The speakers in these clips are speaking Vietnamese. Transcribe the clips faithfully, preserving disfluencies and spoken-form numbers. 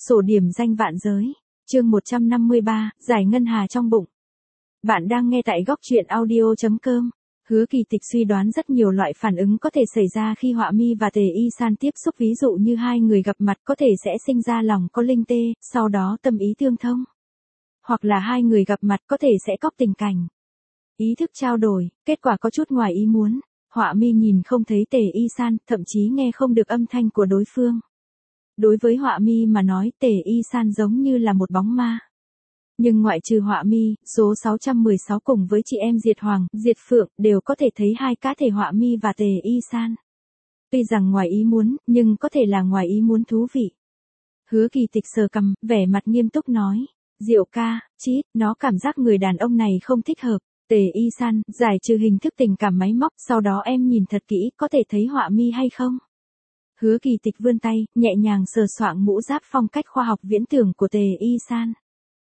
Sổ điểm danh vạn giới. Chương một trăm năm mươi ba, giải ngân hà trong bụng. Bạn đang nghe tại góc truyện audio chấm com. Hứa Kỳ Tịch suy đoán rất nhiều loại phản ứng có thể xảy ra khi Họa Mi và Tề Y San tiếp xúc, ví dụ như hai người gặp mặt có thể sẽ sinh ra lòng có linh tê, sau đó tâm ý tương thông. Hoặc là hai người gặp mặt có thể sẽ cóc tình cảnh. Ý thức trao đổi, kết quả có chút ngoài ý muốn. Họa Mi nhìn không thấy Tề Y San, thậm chí nghe không được âm thanh của đối phương. Đối với Họa Mi mà nói, Tề Y San giống như là một bóng ma. Nhưng ngoại trừ Họa Mi, số sáu trăm mười sáu cùng với chị em Diệt Hoàng, Diệt Phượng đều có thể thấy hai cá thể Họa Mi và Tề Y San. Tuy rằng ngoài ý muốn, nhưng có thể là ngoài ý muốn thú vị. Hứa Kỳ Tịch sờ cằm, vẻ mặt nghiêm túc nói, Diệu ca, chít, nó cảm giác người đàn ông này không thích hợp. Tề Y San, giải trừ hình thức tình cảm máy móc, sau đó em nhìn thật kỹ, có thể thấy Họa Mi hay không? Hứa Kỳ Tịch vươn tay, nhẹ nhàng sờ soạng mũ giáp phong cách khoa học viễn tưởng của Tề Y San.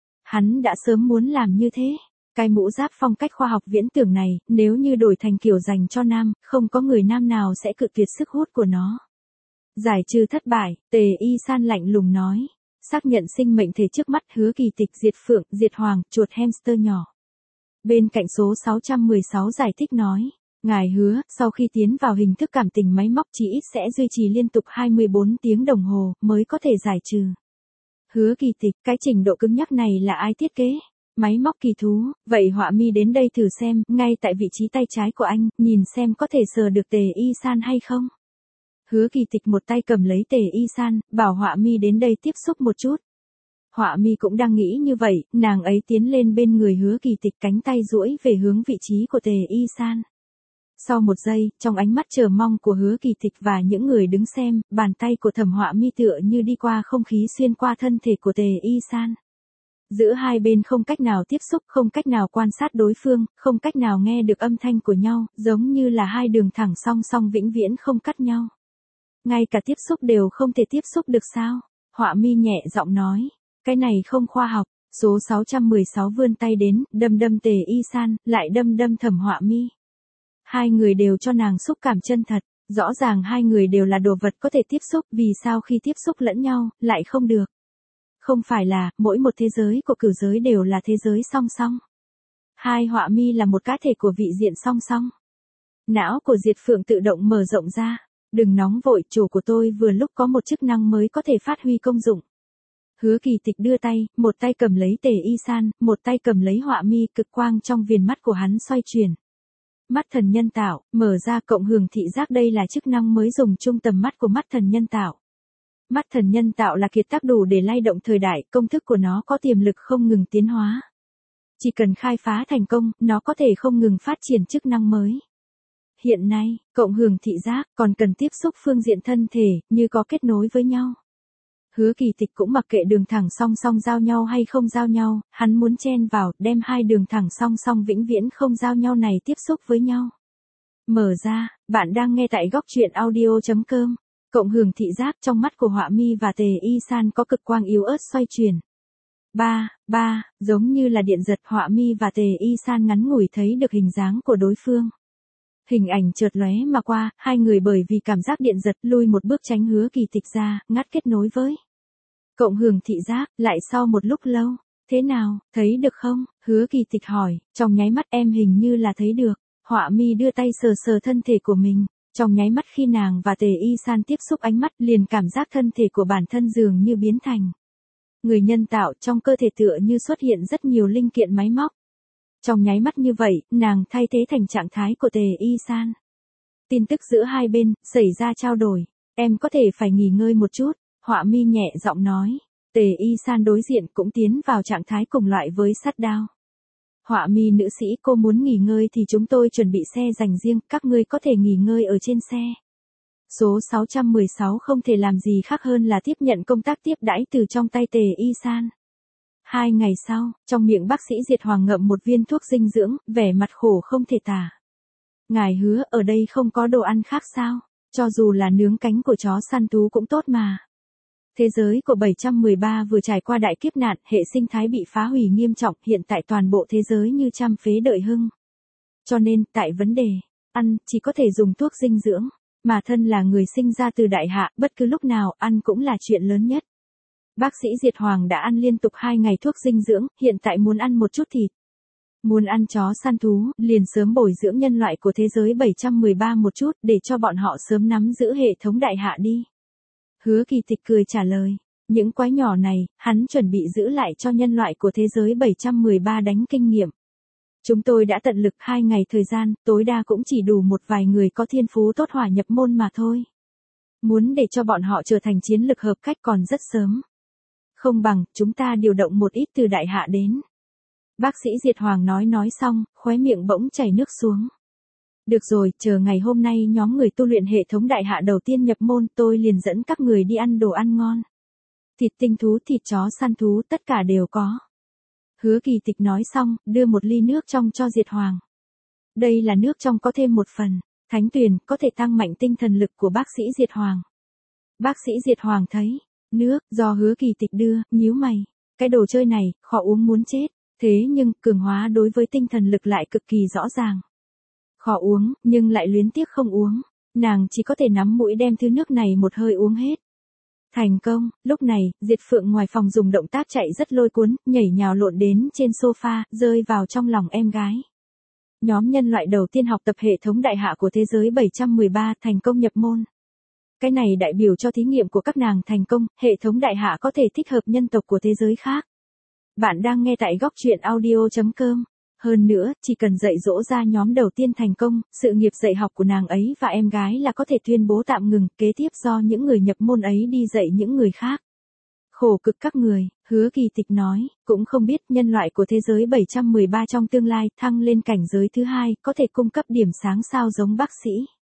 Hắn đã sớm muốn làm như thế. Cái mũ giáp phong cách khoa học viễn tưởng này, nếu như đổi thành kiểu dành cho nam, không có người nam nào sẽ cự tuyệt sức hút của nó. Giải trừ thất bại, Tề Y San lạnh lùng nói. Xác nhận sinh mệnh thể trước mắt. Hứa Kỳ Tịch, Diệt Phượng, Diệt Hoàng, chuột hamster nhỏ. Bên cạnh số sáu trăm mười sáu giải thích nói. Ngài hứa, sau khi tiến vào hình thức cảm tình máy móc chỉ ít sẽ duy trì liên tục hai mươi bốn tiếng đồng hồ, mới có thể giải trừ. Hứa Kỳ Tịch, cái trình độ cứng nhắc này là ai thiết kế? Máy móc kỳ thú, vậy Họa Mi đến đây thử xem, ngay tại vị trí tay trái của anh, nhìn xem có thể sờ được Tề Y San hay không? Hứa Kỳ Tịch một tay cầm lấy Tề Y San, bảo Họa Mi đến đây tiếp xúc một chút. Họa Mi cũng đang nghĩ như vậy, nàng ấy tiến lên bên người Hứa Kỳ Tịch, cánh tay duỗi về hướng vị trí của Tề Y San. Sau một giây, trong ánh mắt chờ mong của Hứa Kỳ Tịch và những người đứng xem, bàn tay của Thẩm Họa Mi tựa như đi qua không khí xuyên qua thân thể của Tề Y San. Giữa hai bên không cách nào tiếp xúc, không cách nào quan sát đối phương, không cách nào nghe được âm thanh của nhau, giống như là hai đường thẳng song song vĩnh viễn không cắt nhau. Ngay cả tiếp xúc đều không thể tiếp xúc được sao? Họa Mi nhẹ giọng nói, cái này không khoa học. Số sáu trăm mười sáu vươn tay đến, đâm đâm Tề Y San, lại đâm đâm Thẩm Họa Mi. Hai người đều cho nàng xúc cảm chân thật, rõ ràng hai người đều là đồ vật có thể tiếp xúc, vì sao khi tiếp xúc lẫn nhau, lại không được? Không phải là, mỗi một thế giới của cửu giới đều là thế giới song song. Hai Họa Mi là một cá thể của vị diện song song. Não của Diệt Phượng tự động mở rộng ra. Đừng nóng vội, chủ của tôi vừa lúc có một chức năng mới có thể phát huy công dụng. Hứa Kỳ Tịch đưa tay, một tay cầm lấy Tề Y San, một tay cầm lấy Họa Mi, cực quang trong viền mắt của hắn xoay chuyển. Mắt thần nhân tạo, mở ra cộng hưởng thị giác, đây là chức năng mới dùng chung tầm mắt của mắt thần nhân tạo. Mắt thần nhân tạo là kiệt tác đủ để lay động thời đại, công thức của nó có tiềm lực không ngừng tiến hóa. Chỉ cần khai phá thành công, nó có thể không ngừng phát triển chức năng mới. Hiện nay, cộng hưởng thị giác còn cần tiếp xúc phương diện thân thể, như có kết nối với nhau. Hứa Kỳ Tịch cũng mặc kệ đường thẳng song song giao nhau hay không giao nhau, hắn muốn chen vào, đem hai đường thẳng song song vĩnh viễn không giao nhau này tiếp xúc với nhau. Mở ra, bạn đang nghe tại góc truyện audio chấm com. Cộng hưởng thị giác trong mắt của Họa Mi và Tề Y San có cực quang yếu ớt xoay chuyển. Ba, ba, giống như là điện giật, Họa Mi và Tề Y San ngắn ngủi thấy được hình dáng của đối phương. Hình ảnh chợt lóe mà qua, hai người bởi vì cảm giác điện giật lui một bước tránh Hứa Kỳ Tịch ra, ngắt kết nối với cộng hưởng thị giác. Lại sau một lúc lâu, thế nào, thấy được không? Hứa Kỳ Tịch hỏi, trong nháy mắt em hình như là thấy được. Họa Mi đưa tay sờ sờ thân thể của mình, trong nháy mắt khi nàng và Tề Y San tiếp xúc ánh mắt, liền cảm giác thân thể của bản thân dường như biến thành người nhân tạo, trong cơ thể tựa như xuất hiện rất nhiều linh kiện máy móc. Trong nháy mắt như vậy, nàng thay thế thành trạng thái của Tề Y San. Tin tức giữa hai bên, xảy ra trao đổi. Em có thể phải nghỉ ngơi một chút, Họa Mi nhẹ giọng nói. Tề Y San đối diện cũng tiến vào trạng thái cùng loại với sát đao. Họa Mi nữ sĩ, cô muốn nghỉ ngơi thì chúng tôi chuẩn bị xe dành riêng, các ngươi có thể nghỉ ngơi ở trên xe. Số sáu trăm mười sáu không thể làm gì khác hơn là tiếp nhận công tác tiếp đãi từ trong tay Tề Y San. Hai ngày sau, trong miệng bác sĩ Diệt Hoàng ngậm một viên thuốc dinh dưỡng, vẻ mặt khổ không thể tả. Ngài hứa, ở đây không có đồ ăn khác sao? Cho dù là nướng cánh của chó săn thú cũng tốt mà. Thế giới của bảy trăm mười ba vừa trải qua đại kiếp nạn, hệ sinh thái bị phá hủy nghiêm trọng, hiện tại toàn bộ thế giới như trăm phế đợi hưng. Cho nên, tại vấn đề ăn, chỉ có thể dùng thuốc dinh dưỡng, mà thân là người sinh ra từ đại hạ, bất cứ lúc nào ăn cũng là chuyện lớn nhất. Bác sĩ Diệt Hoàng đã ăn liên tục hai ngày thuốc dinh dưỡng, hiện tại muốn ăn một chút thịt. Muốn ăn chó săn thú, liền sớm bồi dưỡng nhân loại của thế giới bảy trăm mười ba một chút, để cho bọn họ sớm nắm giữ hệ thống đại hạ đi. Hứa Kỳ Tịch cười trả lời, những quái nhỏ này, hắn chuẩn bị giữ lại cho nhân loại của thế giới bảy trăm mười ba đánh kinh nghiệm. Chúng tôi đã tận lực hai ngày thời gian, tối đa cũng chỉ đủ một vài người có thiên phú tốt hỏa nhập môn mà thôi. Muốn để cho bọn họ trở thành chiến lực hợp cách còn rất sớm. Không bằng, chúng ta điều động một ít từ đại hạ đến. Bác sĩ Diệt Hoàng nói nói xong, khóe miệng bỗng chảy nước xuống. Được rồi, chờ ngày hôm nay nhóm người tu luyện hệ thống đại hạ đầu tiên nhập môn, tôi liền dẫn các người đi ăn đồ ăn ngon. Thịt tinh thú, thịt chó săn thú, tất cả đều có. Hứa Kỳ Tịch nói xong, đưa một ly nước trong cho Diệt Hoàng. Đây là nước trong có thêm một phần, thánh tuyền, có thể tăng mạnh tinh thần lực của bác sĩ Diệt Hoàng. Bác sĩ Diệt Hoàng thấy, nước, do Hứa Kỳ Tịch đưa, nhíu mày. Cái đồ chơi này, khó uống muốn chết. Thế nhưng, cường hóa đối với tinh thần lực lại cực kỳ rõ ràng. Khó uống, nhưng lại luyến tiếc không uống. Nàng chỉ có thể nắm mũi đem thứ nước này một hơi uống hết. Thành công, lúc này, Diệt Phượng ngoài phòng dùng động tác chạy rất lôi cuốn, nhảy nhào lộn đến trên sofa, rơi vào trong lòng em gái. Nhóm nhân loại đầu tiên học tập hệ thống đại hạ của thế giới bảy trăm mười ba thành công nhập môn. Cái này đại biểu cho thí nghiệm của các nàng thành công, hệ thống đại hạ có thể thích hợp nhân tộc của thế giới khác. Bạn đang nghe tại góc truyện audio chấm com. Hơn nữa, chỉ cần dạy dỗ ra nhóm đầu tiên thành công, sự nghiệp dạy học của nàng ấy và em gái là có thể tuyên bố tạm ngừng, kế tiếp do những người nhập môn ấy đi dạy những người khác. Khổ cực các người, Hứa Kỳ Tịch nói, cũng không biết nhân loại của thế giới bảy trăm mười ba trong tương lai thăng lên cảnh giới thứ hai, có thể cung cấp điểm sáng sao giống bác sĩ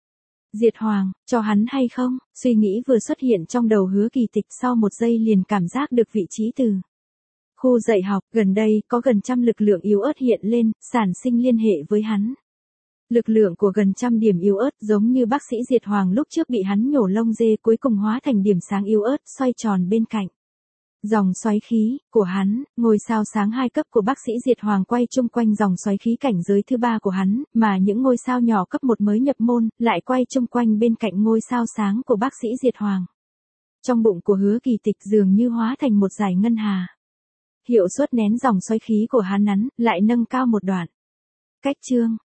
Diệt Hoàng, cho hắn hay không? Suy nghĩ vừa xuất hiện trong đầu Hứa Kỳ Tịch, sau một giây liền cảm giác được vị trí từ khu dạy học, gần đây, có gần trăm lực lượng yếu ớt hiện lên, sản sinh liên hệ với hắn. Lực lượng của gần trăm điểm yếu ớt giống như bác sĩ Diệt Hoàng lúc trước bị hắn nhổ lông dê cuối cùng hóa thành điểm sáng yếu ớt xoay tròn bên cạnh. Dòng xoáy khí của hắn, ngôi sao sáng hai cấp của bác sĩ Diệt Hoàng quay chung quanh dòng xoáy khí cảnh giới thứ ba của hắn, mà những ngôi sao nhỏ cấp một mới nhập môn, lại quay chung quanh bên cạnh ngôi sao sáng của bác sĩ Diệt Hoàng. Trong bụng của Hứa Kỳ Tịch dường như hóa thành một dải ngân hà. Hiệu suất nén dòng xoáy khí của hắn nắn, lại nâng cao một đoạn. Cách chương,